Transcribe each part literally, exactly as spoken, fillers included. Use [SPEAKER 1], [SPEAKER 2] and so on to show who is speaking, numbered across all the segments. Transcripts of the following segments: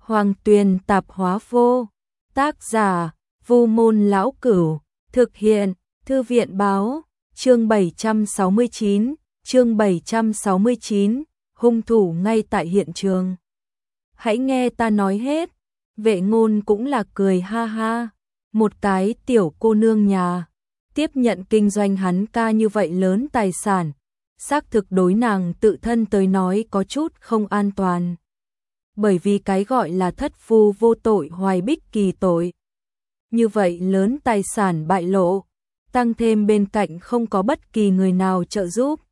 [SPEAKER 1] Hoàng Tuyền tạp hóa vô. Tác giả, Vu Môn Lão Cửu. Thực hiện, Thư viện báo. Chương bảy trăm sáu mươi chín, chương bảy trăm sáu mươi chín, hung thủ ngay tại hiện trường. Hãy nghe ta nói hết. Vệ Ngôn cũng là cười ha ha. Một cái tiểu cô nương nhà, tiếp nhận kinh doanh hắn ca như vậy lớn tài sản, xác thực đối nàng tự thân tới nói có chút không an toàn. Bởi vì cái gọi là thất phu vô tội hoài bích kỳ tội. Như vậy lớn tài sản bại lộ, tăng thêm bên cạnh không có bất kỳ người nào trợ giúp.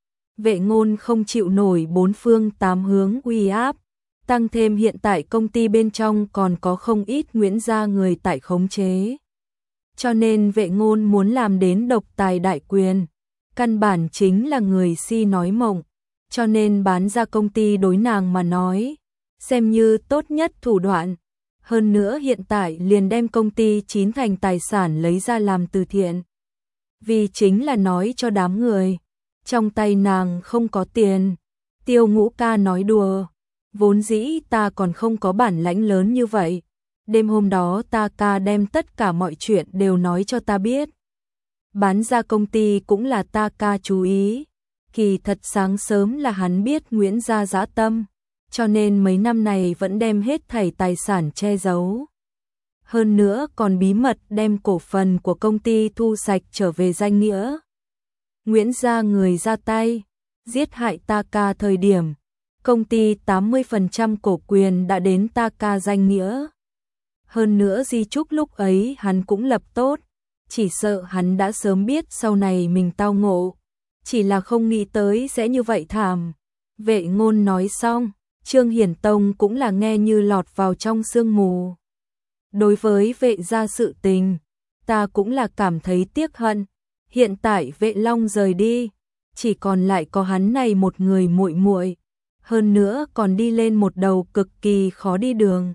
[SPEAKER 1] Vệ Ngôn không chịu nổi bốn phương tám hướng uy áp, tăng thêm hiện tại công ty bên trong còn có không ít Nguyễn gia người tại khống chế. Cho nên Vệ Ngôn muốn làm đến độc tài đại quyền, căn bản chính là người si nói mộng, cho nên bán ra công ty đối nàng mà nói, xem như tốt nhất thủ đoạn. Hơn nữa hiện tại liền đem công ty chín thành tài sản lấy ra làm từ thiện. Vì chính là nói cho đám người, trong tay nàng không có tiền. Tiêu Ngũ ca nói đùa, vốn dĩ ta còn không có bản lãnh lớn như vậy. Đêm hôm đó ta ca đem tất cả mọi chuyện đều nói cho ta biết. Bán ra công ty cũng là ta ca chú ý. Kỳ thật sáng sớm là hắn biết Nguyễn gia dã tâm, cho nên mấy năm này vẫn đem hết thảy tài sản che giấu. Hơn nữa còn bí mật đem cổ phần của công ty thu sạch trở về danh nghĩa. Nguyễn gia người ra tay, giết hại ta ca thời điểm, công ty tám mươi phần trăm cổ quyền đã đến ta ca danh nghĩa. Hơn nữa di chúc lúc ấy hắn cũng lập tốt, chỉ sợ hắn đã sớm biết sau này mình tao ngộ, chỉ là không nghĩ tới sẽ như vậy thảm. Vệ Ngôn nói xong, Trương Hiển Tông cũng là nghe như lọt vào trong sương mù. Đối với Vệ gia sự tình, ta cũng là cảm thấy tiếc hận. Hiện tại Vệ Long rời đi, chỉ còn lại có hắn này một người muội muội, hơn nữa còn đi lên một đầu cực kỳ khó đi đường.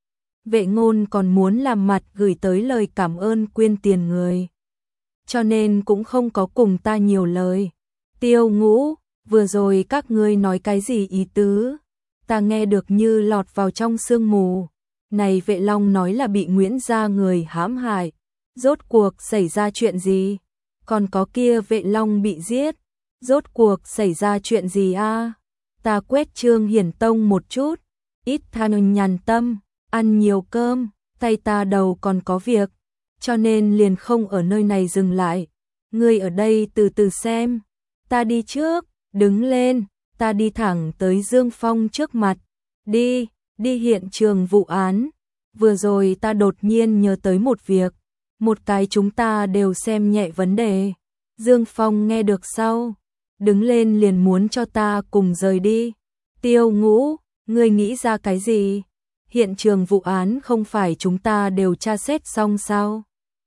[SPEAKER 1] Vệ Ngôn còn muốn làm mặt gửi tới lời cảm ơn quyên tiền người, cho nên cũng không có cùng ta nhiều lời. Tiêu Ngũ, vừa rồi các ngươi nói cái gì ý tứ? Ta nghe được như lọt vào trong sương mù. Này Vệ Long nói là bị Nguyễn gia người hãm hại, rốt cuộc xảy ra chuyện gì? Còn có kia Vệ Long bị giết, rốt cuộc xảy ra chuyện gì a? À? Ta quét Trương Hiển Tông một chút, ít than nhàn tâm, ăn nhiều cơm, tay ta đầu còn có việc, cho nên liền không ở nơi này dừng lại. Ngươi ở đây từ từ xem, ta đi trước, đứng lên, ta đi thẳng tới Dương Phong trước mặt. Đi, đi hiện trường vụ án. Vừa rồi ta đột nhiên nhớ tới một việc, một cái chúng ta đều xem nhẹ vấn đề. Dương Phong nghe được sau, đứng lên liền muốn cho ta cùng rời đi. Tiêu Ngũ, ngươi nghĩ ra cái gì? Hiện trường vụ án không phải chúng ta đều tra xét xong sao?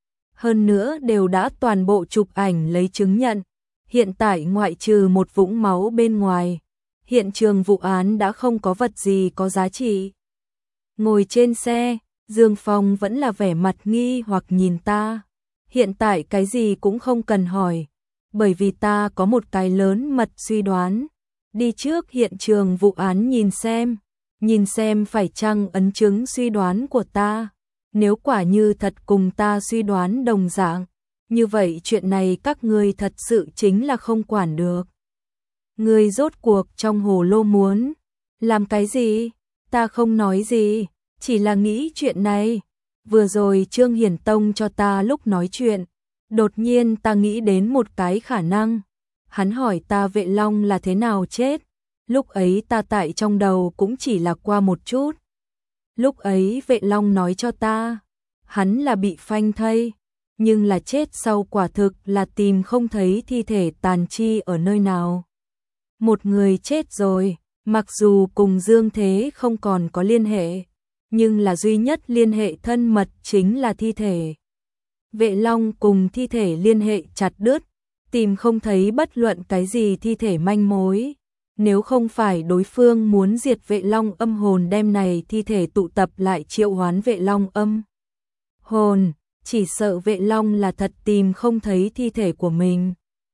[SPEAKER 1] Hơn nữa đều đã toàn bộ chụp ảnh lấy chứng nhận. Hiện tại ngoại trừ một vũng máu bên ngoài, hiện trường vụ án đã không có vật gì có giá trị. Ngồi trên xe, Dương Phong vẫn là vẻ mặt nghi hoặc nhìn ta. Hiện tại cái gì cũng không cần hỏi, bởi vì ta có một cái lớn mật suy đoán. Đi trước hiện trường vụ án nhìn xem, nhìn xem phải chăng ấn chứng suy đoán của ta. Nếu quả như thật cùng ta suy đoán đồng dạng, như vậy chuyện này các ngươi thật sự chính là không quản được. Ngươi rốt cuộc trong hồ lô muốn làm cái gì? Ta không nói gì, chỉ là nghĩ chuyện này. Vừa rồi Trương Hiển Tông cho ta lúc nói chuyện, đột nhiên ta nghĩ đến một cái khả năng. Hắn hỏi ta Vệ Long là thế nào chết, lúc ấy ta tại trong đầu cũng chỉ là qua một chút. Lúc ấy Vệ Long nói cho ta, hắn là bị phanh thây, nhưng là chết sau quả thực là tìm không thấy thi thể tàn chi ở nơi nào. Một người chết rồi, mặc dù cùng Dương Thế không còn có liên hệ, nhưng là duy nhất liên hệ thân mật chính là thi thể. Vệ Long cùng thi thể liên hệ chặt đứt, tìm không thấy bất luận cái gì thi thể manh mối. Nếu không phải đối phương muốn diệt Vệ Long âm hồn đem này thi thể tụ tập lại triệu hoán Vệ Long âm hồn, chỉ sợ Vệ Long là thật tìm không thấy thi thể của mình.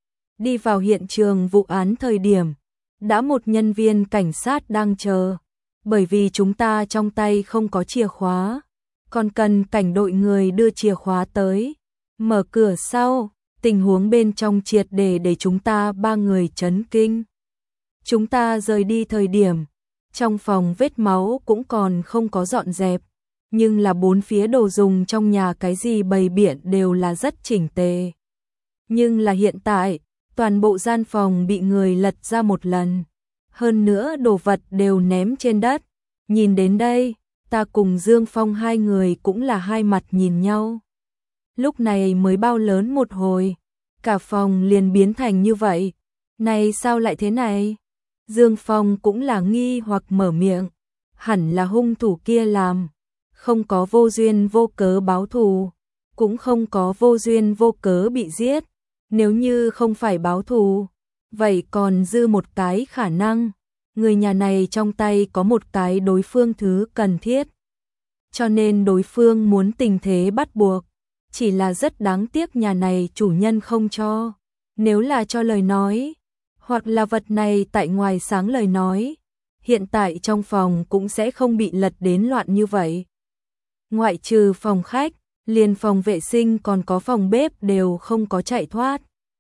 [SPEAKER 1] Đi vào hiện trường vụ án thời điểm, đã một nhân viên cảnh sát đang chờ. bởi vì chúng ta trong tay không có chìa khóa, còn cần cảnh đội người đưa chìa khóa tới, mở cửa sau, tình huống bên trong triệt để để chúng ta ba người chấn kinh. Chúng ta rời đi thời điểm, trong phòng vết máu cũng còn không có dọn dẹp, nhưng là bốn phía đồ dùng trong nhà cái gì bày biện đều là rất chỉnh tề. Nhưng là hiện tại, toàn bộ gian phòng bị người lật ra một lần, hơn nữa đồ vật đều ném trên đất. Nhìn đến đây, ta cùng Dương Phong hai người cũng là hai mặt nhìn nhau. Lúc này mới bao lớn một hồi, cả phòng liền biến thành như vậy. Này sao lại thế này? Dương Phong cũng là nghi hoặc mở miệng, hẳn là hung thủ kia làm, không có vô duyên vô cớ báo thù, cũng không có vô duyên vô cớ bị giết. Nếu như không phải báo thù, vậy còn dư một cái khả năng, người nhà này trong tay có một cái đối phương thứ cần thiết. Cho nên đối phương muốn tình thế bắt buộc, chỉ là rất đáng tiếc nhà này chủ nhân không cho. Nếu là cho lời nói, hoặc là vật này tại ngoài sáng lời nói, hiện tại trong phòng cũng sẽ không bị lật đến loạn như vậy. Ngoại trừ phòng khách, liền phòng vệ sinh còn có phòng bếp đều không có chạy thoát.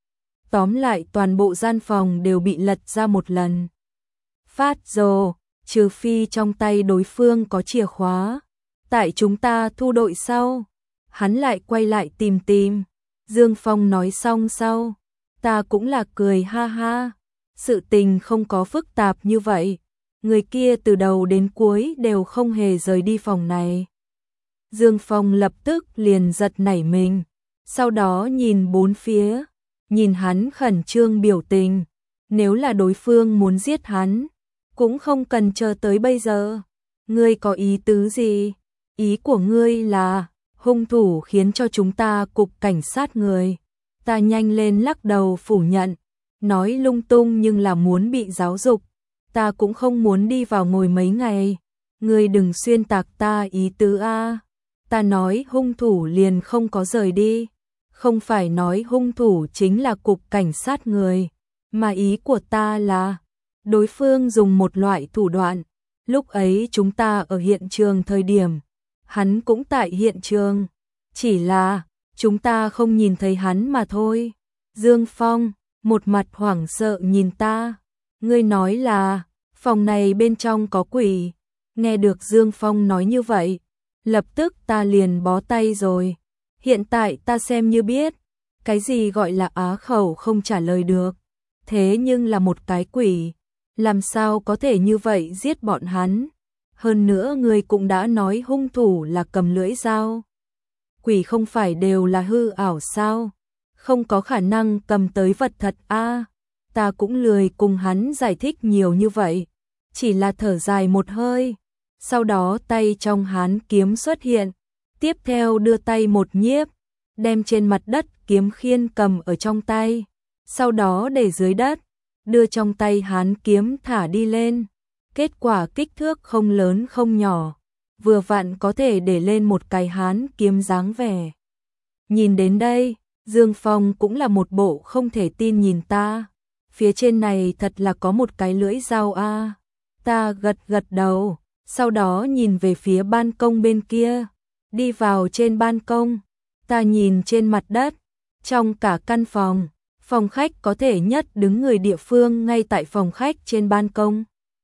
[SPEAKER 1] Tóm lại toàn bộ gian phòng đều bị lật ra một lần. Phát rồ, trừ phi trong tay đối phương có chìa khóa. Tại chúng ta thu đội sau, hắn lại quay lại tìm tìm. Dương Phong nói xong sau, ta cũng là cười ha ha. Sự tình không có phức tạp như vậy. Người kia từ đầu đến cuối đều không hề rời đi phòng này. Dương Phong lập tức liền giật nảy mình, sau đó nhìn bốn phía, nhìn hắn khẩn trương biểu tình, nếu là đối phương muốn giết hắn, cũng không cần chờ tới bây giờ. Ngươi có ý tứ gì? Ý của ngươi là, hung thủ khiến cho chúng ta cục cảnh sát người. Ta nhanh lên lắc đầu phủ nhận, nói lung tung nhưng là muốn bị giáo dục. Ta cũng không muốn đi vào ngồi mấy ngày. Ngươi đừng xuyên tạc ta ý tứ a. Ta nói hung thủ liền không có rời đi, không phải nói hung thủ chính là cục cảnh sát người, mà ý của ta là đối phương dùng một loại thủ đoạn. Lúc ấy chúng ta ở hiện trường thời điểm, hắn cũng tại hiện trường, chỉ là chúng ta không nhìn thấy hắn mà thôi. Dương Phong, một mặt hoảng sợ nhìn ta, ngươi nói là phòng này bên trong có quỷ. Nghe được Dương Phong nói như vậy, lập tức ta liền bó tay rồi. Hiện tại ta xem như biết, cái gì gọi là á khẩu không trả lời được. Thế nhưng là một cái quỷ, làm sao có thể như vậy giết bọn hắn. Hơn nữa người cũng đã nói hung thủ là cầm lưỡi dao. Quỷ không phải đều là hư ảo sao? Không có khả năng cầm tới vật thật a. À, ta cũng lười cùng hắn giải thích nhiều như vậy, chỉ là thở dài một hơi. Sau đó tay trong hán kiếm xuất hiện, tiếp theo đưa tay một nhiếp, đem trên mặt đất kiếm khiên cầm ở trong tay, sau đó để dưới đất, đưa trong tay hán kiếm thả đi lên. Kết quả kích thước không lớn không nhỏ, vừa vặn có thể để lên một cái hán kiếm dáng vẻ. Nhìn đến đây, Dương Phong cũng là một bộ không thể tin nhìn ta, phía trên này thật là có một cái lưỡi dao a. À. Ta gật gật đầu. Sau đó nhìn về phía ban công bên kia, đi vào trên ban công, ta nhìn trên mặt đất, trong cả căn phòng, phòng khách có thể nhất đứng người địa phương ngay tại phòng khách trên ban công.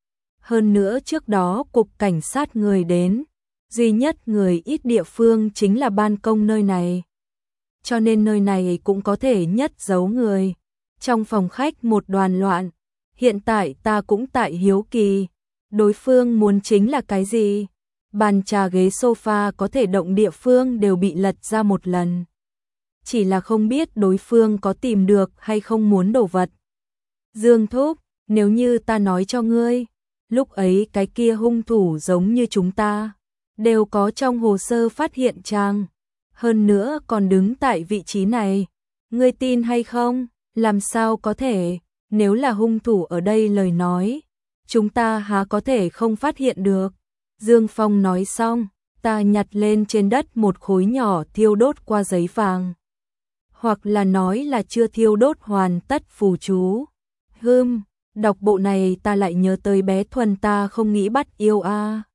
[SPEAKER 1] Hơn nữa trước đó cục cảnh sát người đến, duy nhất người ít địa phương chính là ban công nơi này. Cho nên nơi này cũng có thể nhất giấu người. Trong phòng khách một đoàn loạn, hiện tại ta cũng tại hiếu kỳ. Đối phương muốn chính là cái gì? Bàn trà ghế sofa có thể động địa phương đều bị lật ra một lần. Chỉ là không biết đối phương có tìm được hay không muốn đồ vật. Dương Thúc, nếu như ta nói cho ngươi, lúc ấy cái kia hung thủ giống như chúng ta, đều có trong hồ sơ phát hiện trang, hơn nữa còn đứng tại vị trí này. Ngươi tin hay không? Làm sao có thể, nếu là hung thủ ở đây lời nói, chúng ta há có thể không phát hiện được. Dương Phong nói xong, ta nhặt lên trên đất một khối nhỏ thiêu đốt qua giấy vàng. Hoặc là nói là chưa thiêu đốt hoàn tất phù chú. Hừm, Đọc bộ này ta lại nhớ tới bé Thuần ta không nghĩ bắt yêu a.